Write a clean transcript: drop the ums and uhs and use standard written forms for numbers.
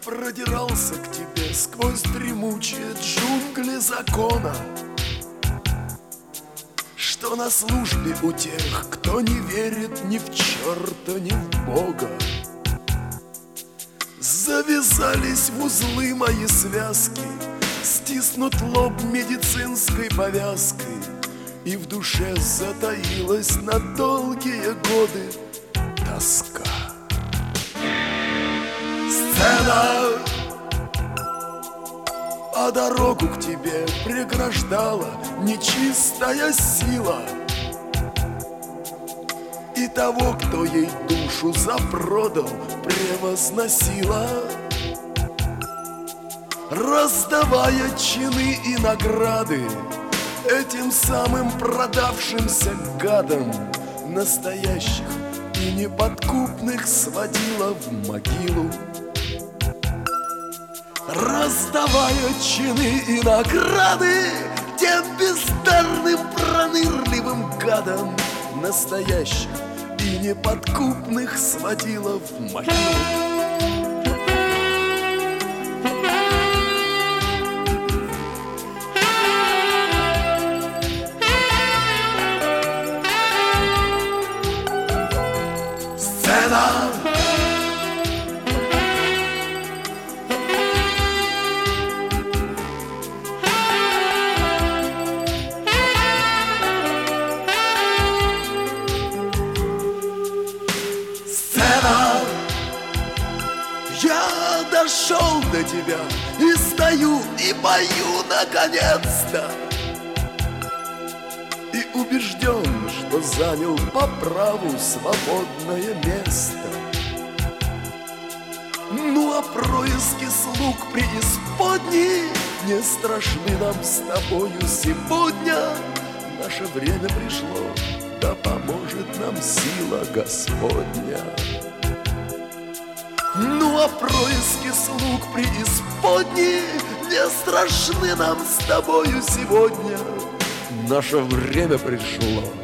продирался к тебе сквозь дремучие джунгли закона, что на службе у тех, кто не верит ни в черта, ни в Бога. Завязались в узлы мои связки, стиснут лоб медицинской повязкой, и в душе затаилась на долгие годы тоска. Сцена, а дорогу к тебе преграждала нечистая сила, и того, кто ей душу запродал, превозносила, раздавая чины и награды этим самым продавшимся гадам, настоящих и неподкупных сводила в могилу. Раздавая чины и награды тем бездарным пронырливым гадам, настоящих и неподкупных сводила в могилу. Я дошел до тебя и стою, и пою наконец-то, и убежден, что занял по праву свободное место. Ну а происки слуг преисподней не страшны нам с тобою сегодня. Наше время пришло, да поможет нам сила Господня. Ну а происки слуг преисподней не страшны нам с тобою сегодня. Наше время пришло,